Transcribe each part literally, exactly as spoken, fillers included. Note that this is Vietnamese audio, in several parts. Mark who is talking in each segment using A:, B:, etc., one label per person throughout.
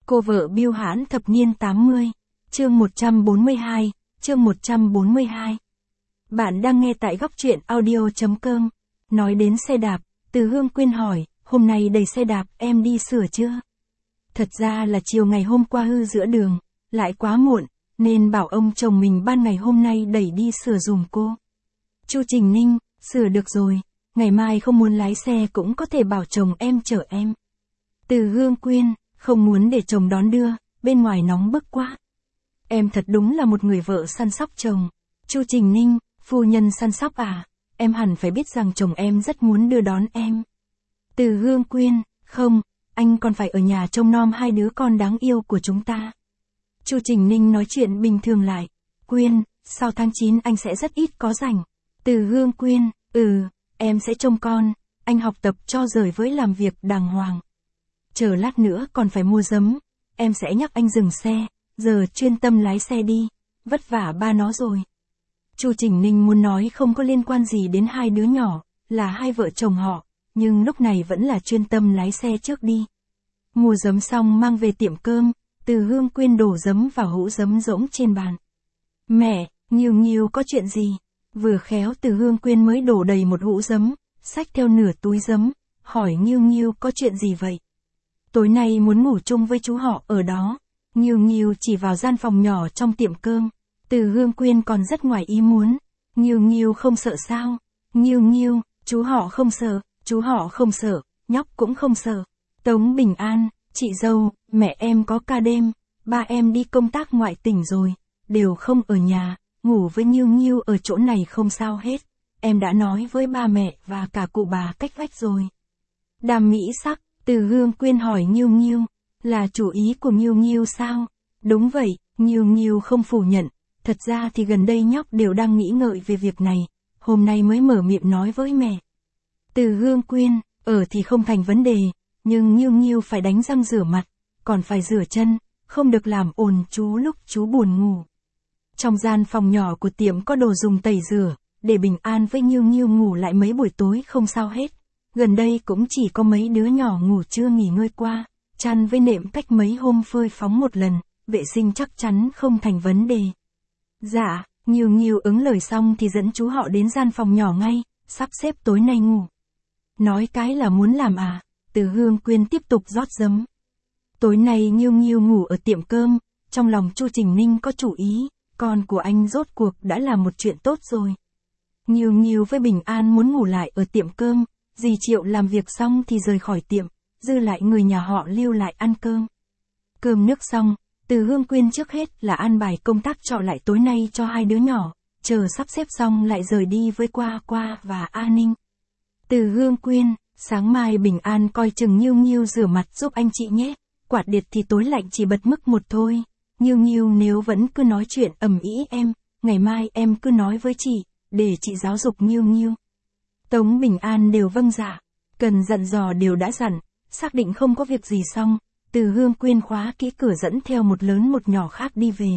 A: Cô vợ biêu hãn thập niên tám mươi, chương một trăm bốn mươi hai, chương một trăm bốn mươi hai. Bạn đang nghe tại góc truyện audio chấm com. Nói đến xe đạp, Từ Hương Quyên hỏi, hôm nay đầy xe đạp em đi sửa chưa? Thật ra là chiều ngày hôm qua hư giữa đường, lại quá muộn, nên bảo ông chồng mình ban ngày hôm nay đẩy đi sửa dùm cô. Chu Trình Ninh, sửa được rồi, ngày mai không muốn lái xe cũng có thể bảo chồng em chở em. Từ Hương Quyên, không muốn để chồng đón đưa, bên ngoài nóng bức quá. Em thật đúng là một người vợ săn sóc chồng. Chu Trình Ninh, phu nhân săn sóc à, em hẳn phải biết rằng chồng em rất muốn đưa đón em. Từ Hương Quyên, không, anh còn phải ở nhà trông nom hai đứa con đáng yêu của chúng ta. Chu Trình Ninh nói chuyện bình thường lại, Quyên, sau tháng chín anh sẽ rất ít có rảnh. Từ Hương Quyên, ừ, em sẽ trông con, anh học tập cho rời với làm việc đàng hoàng. Chờ lát nữa còn phải mua giấm, em sẽ nhắc anh dừng xe, giờ chuyên tâm lái xe đi, vất vả ba nó rồi. Chu Trình Ninh muốn nói không có liên quan gì đến hai đứa nhỏ, là hai vợ chồng họ, nhưng lúc này vẫn là chuyên tâm lái xe trước đi. Mua giấm xong mang về tiệm cơm, Từ Hương Quyên đổ giấm vào hũ giấm rỗng trên bàn. Mẹ, Nghiêu Nghiêu có chuyện gì? Vừa khéo Từ Hương Quyên mới đổ đầy một hũ giấm, xách theo nửa túi giấm, hỏi Nghiêu Nghiêu có chuyện gì vậy? Tối nay muốn ngủ chung với chú họ ở đó. Nghiêu Nghiêu chỉ vào gian phòng nhỏ trong tiệm cơm. Từ Hương Quyên còn rất ngoài ý muốn. Nghiêu Nghiêu không sợ sao? Nghiêu Nghiêu, chú họ không sợ, chú họ không sợ, nhóc cũng không sợ. Tống Bình An, chị dâu, mẹ em có ca đêm, ba em đi công tác ngoại tỉnh rồi, đều không ở nhà, ngủ với Nghiêu Nghiêu ở chỗ này không sao hết. Em đã nói với ba mẹ và cả cụ bà cách vách rồi. Đàm Mỹ Sắc, Từ Hương Quyên hỏi Nghiêu Nghiêu, là chủ ý của Nghiêu Nghiêu sao? Đúng vậy, Nghiêu Nghiêu không phủ nhận, thật ra thì gần đây nhóc đều đang nghĩ ngợi về việc này, hôm nay mới mở miệng nói với mẹ. Từ Hương Quyên, ở thì không thành vấn đề, nhưng Nghiêu Nghiêu phải đánh răng rửa mặt, còn phải rửa chân, không được làm ồn chú lúc chú buồn ngủ. Trong gian phòng nhỏ của tiệm có đồ dùng tẩy rửa, để Bình An với Nghiêu Nghiêu ngủ lại mấy buổi tối không sao hết. Gần đây cũng chỉ có mấy đứa nhỏ ngủ trưa nghỉ ngơi qua, chăn với nệm cách mấy hôm phơi phóng một lần, vệ sinh chắc chắn không thành vấn đề. Dạ, Nghiêu Nghiêu ứng lời xong thì dẫn chú họ đến gian phòng nhỏ ngay, sắp xếp tối nay ngủ. Nói cái là muốn làm à? Từ Hương Quyên tiếp tục rót giấm. Tối nay Nghiêu Nghiêu ngủ ở tiệm cơm, trong lòng Chu Trình Ninh có chủ ý, con của anh rốt cuộc đã là một chuyện tốt rồi. Nghiêu Nghiêu với Bình An muốn ngủ lại ở tiệm cơm. Dì Triệu làm việc xong thì rời khỏi tiệm, dư lại người nhà họ lưu lại ăn cơm. Cơm nước xong, Từ Hương Quyên trước hết là an bài công tác trọ lại tối nay cho hai đứa nhỏ, chờ sắp xếp xong lại rời đi với Qua Qua và A Ninh. Từ Hương Quyên, sáng mai Bình An coi chừng Nghiêu Nghiêu rửa mặt giúp anh chị nhé, quạt điện thì tối lạnh chỉ bật mức một thôi. Nghiêu Nghiêu nếu vẫn cứ nói chuyện ầm ĩ em, ngày mai em cứ nói với chị, để chị giáo dục Nghiêu Nghiêu. Tống Bình An đều vâng dạ, cần dặn dò đều đã dặn, xác định không có việc gì xong, Từ Hương Quyên khóa kỹ cửa dẫn theo một lớn một nhỏ khác đi về.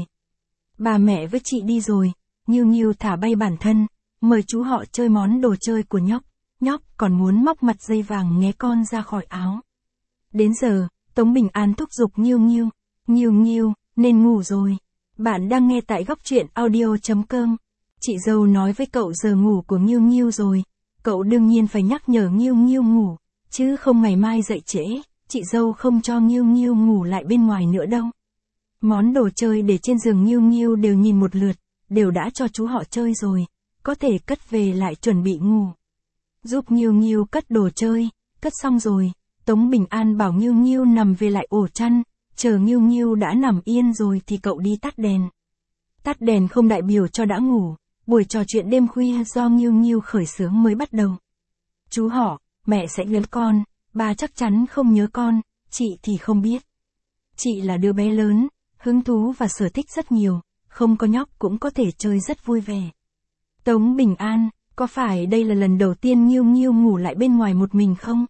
A: Bà mẹ với chị đi rồi, Nghiêu Nghiêu thả bay bản thân, mời chú họ chơi món đồ chơi của nhóc, nhóc còn muốn móc mặt dây vàng nghé con ra khỏi áo. Đến giờ, Tống Bình An thúc giục Nghiêu Nghiêu, Nghiêu Nghiêu, nên ngủ rồi. Bạn đang nghe tại góc truyện audio chấm com. Chị dâu nói với cậu giờ ngủ của Nghiêu Nghiêu rồi. Cậu đương nhiên phải nhắc nhở Nghiêu Nghiêu ngủ, chứ không ngày mai dậy trễ, chị dâu không cho Nghiêu Nghiêu ngủ lại bên ngoài nữa đâu. Món đồ chơi để trên giường Nghiêu Nghiêu đều nhìn một lượt, đều đã cho chú họ chơi rồi, có thể cất về lại chuẩn bị ngủ. Giúp Nghiêu Nghiêu cất đồ chơi, cất xong rồi, Tống Bình An bảo Nghiêu Nghiêu nằm về lại ổ chăn, chờ Nghiêu Nghiêu đã nằm yên rồi thì cậu đi tắt đèn. Tắt đèn không đại biểu cho đã ngủ. Buổi trò chuyện đêm khuya do Nghiêu Nghiêu khởi xướng mới bắt đầu. Chú họ, mẹ sẽ nhớ con, ba chắc chắn không nhớ con, chị thì không biết. Chị là đứa bé lớn, hứng thú và sở thích rất nhiều, không có nhóc cũng có thể chơi rất vui vẻ. Tống Bình An, có phải đây là lần đầu tiên Nghiêu Nghiêu ngủ lại bên ngoài một mình không?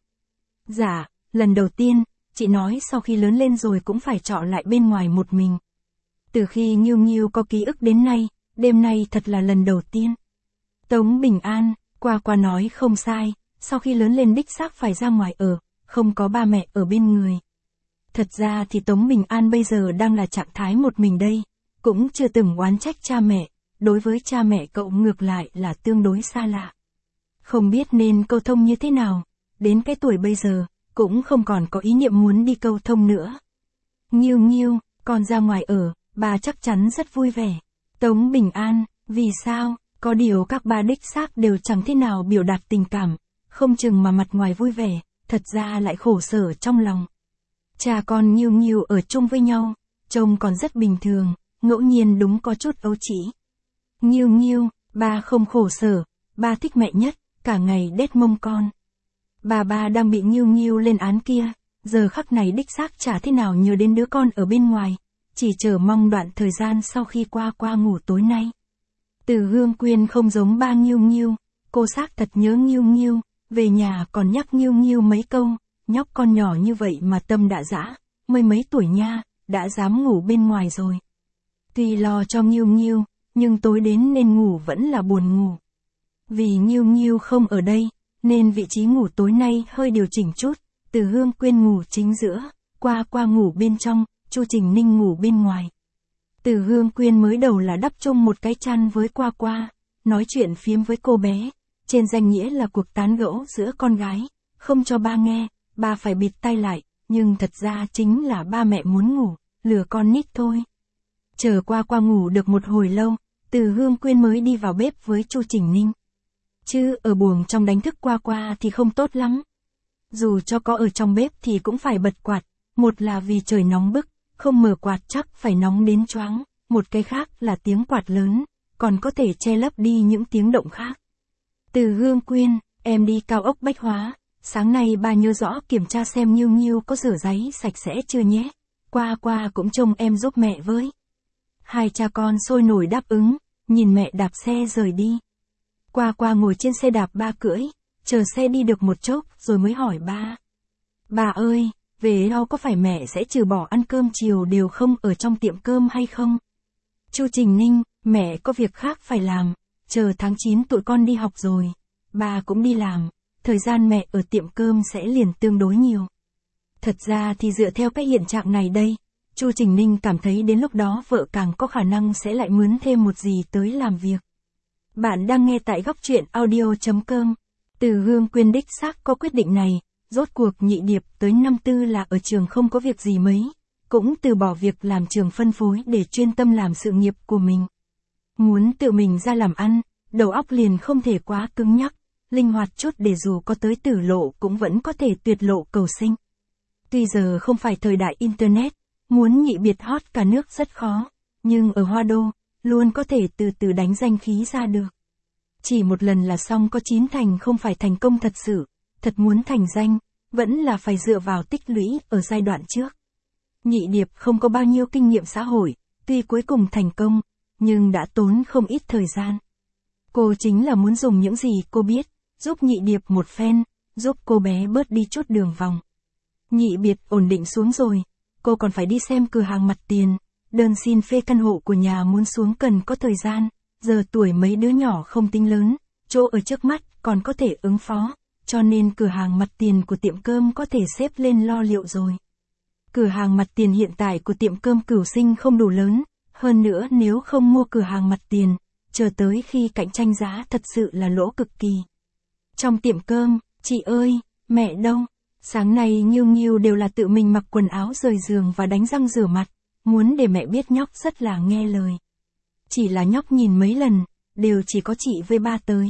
A: Dạ, lần đầu tiên, chị nói sau khi lớn lên rồi cũng phải trọ lại bên ngoài một mình. Từ khi Nghiêu Nghiêu có ký ức đến nay, đêm nay thật là lần đầu tiên. Tống Bình An, Qua Qua nói không sai, sau khi lớn lên đích xác phải ra ngoài ở, không có ba mẹ ở bên người. Thật ra thì Tống Bình An bây giờ đang là trạng thái một mình đây, cũng chưa từng oán trách cha mẹ, đối với cha mẹ cậu ngược lại là tương đối xa lạ. Không biết nên câu thông như thế nào, đến cái tuổi bây giờ, cũng không còn có ý niệm muốn đi câu thông nữa. Nghiêu nghiêu, con ra ngoài ở, bà chắc chắn rất vui vẻ. Tống Bình An, vì sao, có điều các ba đích xác đều chẳng thế nào biểu đạt tình cảm, không chừng mà mặt ngoài vui vẻ, thật ra lại khổ sở trong lòng. Cha con Nghiêu Nghiêu ở chung với nhau, trông còn rất bình thường, ngẫu nhiên đúng có chút ấu trĩ. Nghiêu Nghiêu, ba không khổ sở, ba thích mẹ nhất, cả ngày đét mông con. Bà ba đang bị Nghiêu Nghiêu lên án kia, giờ khắc này đích xác chả thế nào nhớ đến đứa con ở bên ngoài, chỉ chờ mong đoạn thời gian sau khi qua qua ngủ tối nay. Từ Hương Quyên không giống ba Nghiêu Nghiêu, cô xác thật nhớ Nghiêu Nghiêu, về nhà còn nhắc Nghiêu Nghiêu mấy câu, nhóc con nhỏ như vậy mà tâm đã dã, mới mấy tuổi nha, đã dám ngủ bên ngoài rồi. Tuy lo cho Nghiêu Nghiêu, nhưng tối đến nên ngủ vẫn là buồn ngủ. Vì Nghiêu Nghiêu không ở đây, nên vị trí ngủ tối nay hơi điều chỉnh chút, Từ Hương Quyên ngủ chính giữa, qua qua ngủ bên trong, Chu Trình Ninh ngủ bên ngoài. Từ Hương Quyên mới đầu là đắp chung một cái chăn với qua qua, nói chuyện phiếm với cô bé, trên danh nghĩa là cuộc tán gẫu giữa con gái, không cho ba nghe, ba phải bịt tai lại, nhưng thật ra chính là ba mẹ muốn ngủ, lừa con nít thôi. Chờ qua qua ngủ được một hồi lâu, Từ Hương Quyên mới đi vào bếp với Chu Trình Ninh. Chứ ở buồng trong đánh thức qua qua thì không tốt lắm. Dù cho có ở trong bếp thì cũng phải bật quạt, một là vì trời nóng bức, không mở quạt chắc phải nóng đến choáng, một cái khác là tiếng quạt lớn, còn có thể che lấp đi những tiếng động khác. Từ Hương Quyên, em đi cao ốc Bách Hóa, sáng nay ba nhớ rõ kiểm tra xem Nghiêu Nghiêu có rửa ráy sạch sẽ chưa nhé, qua qua cũng trông em giúp mẹ với. Hai cha con sôi nổi đáp ứng, nhìn mẹ đạp xe rời đi. Qua qua ngồi trên xe đạp ba cưỡi, chờ xe đi được một chốc rồi mới hỏi ba. Bà ơi, về đâu có phải mẹ sẽ trừ bỏ ăn cơm chiều đều không ở trong tiệm cơm hay không? Chu Trình Ninh, mẹ có việc khác phải làm, chờ tháng chín tụi con đi học rồi, bà cũng đi làm, thời gian mẹ ở tiệm cơm sẽ liền tương đối nhiều. Thật ra thì dựa theo cái hiện trạng này đây, Chu Trình Ninh cảm thấy đến lúc đó vợ càng có khả năng sẽ lại mướn thêm một gì tới làm việc. Bạn đang nghe tại góc truyện audio chấm com. Từ Hương Quyên đích xác có quyết định này, rốt cuộc Nhị Điệp tới năm tư là ở trường không có việc gì mấy, cũng từ bỏ việc làm trường phân phối để chuyên tâm làm sự nghiệp của mình. Muốn tự mình ra làm ăn, đầu óc liền không thể quá cứng nhắc, linh hoạt chút để dù có tới tử lộ cũng vẫn có thể tuyệt lộ cầu sinh. Tuy giờ không phải thời đại Internet, muốn nhị biệt hot cả nước rất khó, nhưng ở Hoa Đô, luôn có thể từ từ đánh danh khí ra được. Chỉ một lần là xong có chín thành không phải thành công thật sự, thật muốn thành danh, vẫn là phải dựa vào tích lũy ở giai đoạn trước. Nhị Điệp không có bao nhiêu kinh nghiệm xã hội, tuy cuối cùng thành công, nhưng đã tốn không ít thời gian. Cô chính là muốn dùng những gì cô biết, giúp Nhị Điệp một phen, giúp cô bé bớt đi chút đường vòng. Nhị Biệt ổn định xuống rồi, cô còn phải đi xem cửa hàng mặt tiền, đơn xin phê căn hộ của nhà muốn xuống cần có thời gian, giờ tuổi mấy đứa nhỏ không tính lớn, chỗ ở trước mắt còn có thể ứng phó, cho nên cửa hàng mặt tiền của tiệm cơm có thể xếp lên lo liệu rồi. Cửa hàng mặt tiền hiện tại của tiệm cơm Cửu Sinh không đủ lớn, hơn nữa nếu không mua cửa hàng mặt tiền, chờ tới khi cạnh tranh giá thật sự là lỗ cực kỳ. Trong tiệm cơm, chị ơi, mẹ đâu? Sáng nay Nghiêu Nghiêu đều là tự mình mặc quần áo rời giường và đánh răng rửa mặt, muốn để mẹ biết nhóc rất là nghe lời. Chỉ là nhóc nhìn mấy lần, đều chỉ có chị với ba tới.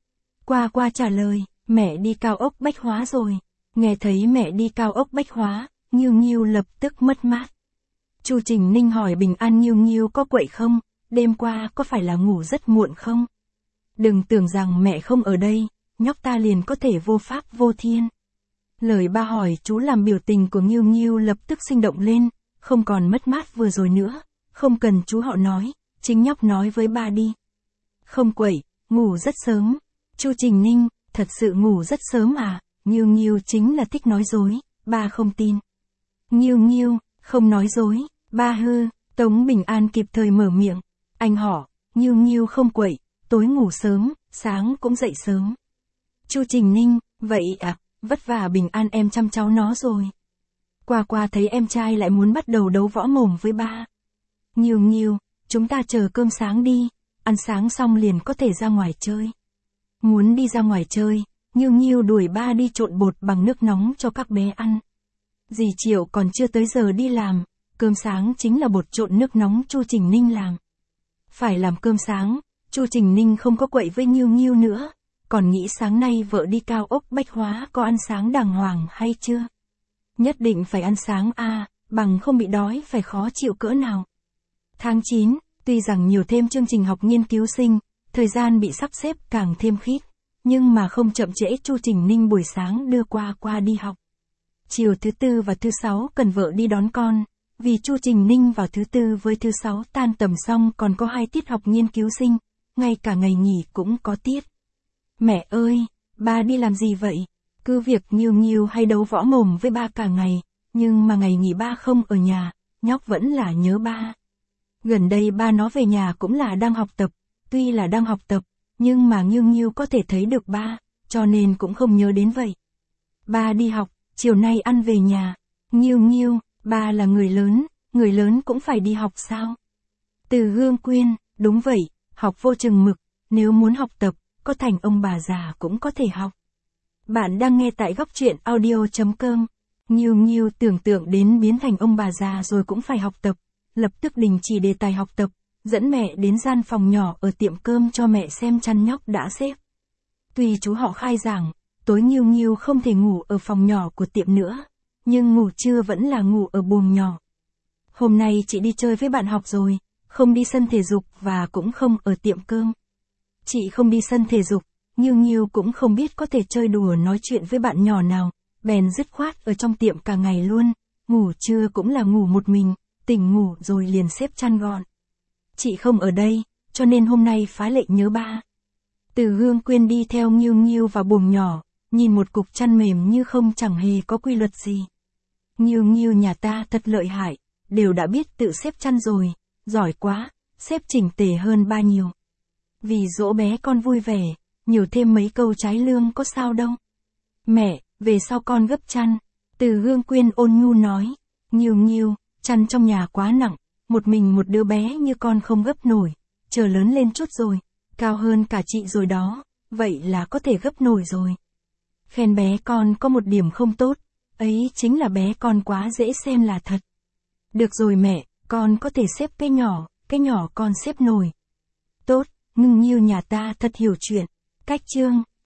A: Qua qua trả lời, mẹ đi cao ốc Bách Hóa rồi. Nghe thấy mẹ đi cao ốc Bách Hóa, Nghiêu Nghiêu lập tức mất mát. Chu Trình Ninh hỏi bình an Nghiêu Nghiêu có quậy không, đêm qua có phải là ngủ rất muộn không? Đừng tưởng rằng mẹ không ở đây, nhóc ta liền có thể vô pháp vô thiên. Lời ba hỏi chú làm biểu tình của Nghiêu Nghiêu lập tức sinh động lên, không còn mất mát vừa rồi nữa, không cần chú họ nói, chính nhóc nói với ba đi. Không quậy, ngủ rất sớm. Chu Trình Ninh, thật sự ngủ rất sớm à? Nghiêu Nghiêu chính là thích nói dối, ba không tin. Nghiêu Nghiêu, không nói dối, ba hư. Tống Bình An kịp thời mở miệng. Anh họ, Nghiêu Nghiêu không quậy, tối ngủ sớm, sáng cũng dậy sớm. Chu Trình Ninh, vậy à, vất vả Bình An em chăm cháu nó rồi. Qua qua thấy em trai lại muốn bắt đầu đấu võ mồm với ba. Nghiêu nghiêu, chúng ta chờ cơm sáng đi, ăn sáng xong liền có thể ra ngoài chơi. Muốn đi ra ngoài chơi, Nghiêu nghiêu đuổi ba đi trộn bột bằng nước nóng cho các bé ăn. Dì Triệu còn chưa tới giờ đi làm, cơm sáng chính là bột trộn nước nóng Chu Trình Ninh làm. Phải làm cơm sáng, Chu Trình Ninh không có quậy với Nghiêu nghiêu nữa, còn nghĩ sáng nay vợ đi cao ốc Bách Hóa có ăn sáng đàng hoàng hay chưa. Nhất định phải ăn sáng a, bằng không bị đói phải khó chịu cỡ nào. Tháng chín, tuy rằng nhiều thêm chương trình học nghiên cứu sinh, thời gian bị sắp xếp càng thêm khít, nhưng mà không chậm trễ Chu Trình Ninh buổi sáng đưa qua qua đi học. Chiều thứ tư và thứ sáu cần vợ đi đón con, vì Chu Trình Ninh vào thứ tư với thứ sáu tan tầm xong còn có hai tiết học nghiên cứu sinh, ngay cả ngày nghỉ cũng có tiết. Mẹ ơi, ba đi làm gì vậy? Cứ việc Nghiêu nghiêu hay đấu võ mồm với ba cả ngày, nhưng mà ngày nghỉ ba không ở nhà, nhóc vẫn là nhớ ba. Gần đây ba nó về nhà cũng là đang học tập, tuy là đang học tập, nhưng mà Nghiêu nghiêu có thể thấy được ba, cho nên cũng không nhớ đến vậy. Ba đi học, chiều nay ăn về nhà. Nghiêu nghiêu, ba là người lớn, người lớn cũng phải đi học sao? Từ Hương Quyên, đúng vậy, học vô chừng mực, nếu muốn học tập, có thành ông bà già cũng có thể học. Bạn đang nghe tại góc truyện audio chấm com. Nghiêu nghiêu tưởng tượng đến biến thành ông bà già rồi cũng phải học tập, lập tức đình chỉ đề tài học tập, dẫn mẹ đến gian phòng nhỏ ở tiệm cơm cho mẹ xem chăn nhóc đã xếp. Tuy chú họ khai giảng, tối Nghiêu nghiêu không thể ngủ ở phòng nhỏ của tiệm nữa, nhưng ngủ trưa vẫn là ngủ ở buồng nhỏ. Hôm nay chị đi chơi với bạn học rồi, không đi sân thể dục và cũng không ở tiệm cơm. Chị không đi sân thể dục, Nghiêu nghiêu cũng không biết có thể chơi đùa nói chuyện với bạn nhỏ nào, bèn dứt khoát ở trong tiệm cả ngày luôn, ngủ trưa cũng là ngủ một mình, tỉnh ngủ rồi liền xếp chăn gọn. Chị không ở đây, cho nên hôm nay phá lệ nhớ ba. Từ Hương Quyên đi theo Nghiêu nghiêu vào buồng nhỏ, nhìn một cục chăn mềm như không chẳng hề có quy luật gì. Nghiêu nghiêu nhà ta thật lợi hại, đều đã biết tự xếp chăn rồi, giỏi quá, xếp chỉnh tề hơn ba nhiều. Vì dỗ bé con vui vẻ, nhiều thêm mấy câu trái lương có sao đâu. Mẹ, về sau con gấp chăn. Từ Hương Quyên ôn nhu nói. Nghiêu nghiêu, chăn trong nhà quá nặng, một mình một đứa bé như con không gấp nổi, chờ lớn lên chút rồi, cao hơn cả chị rồi đó, vậy là có thể gấp nổi rồi. Khen bé con có một điểm không tốt, ấy chính là bé con quá dễ xem là thật. Được rồi mẹ, con có thể xếp cái nhỏ, cái nhỏ con xếp nổi. Tốt, Ngưng Nghiêu nhà ta thật hiểu chuyện. Cách chương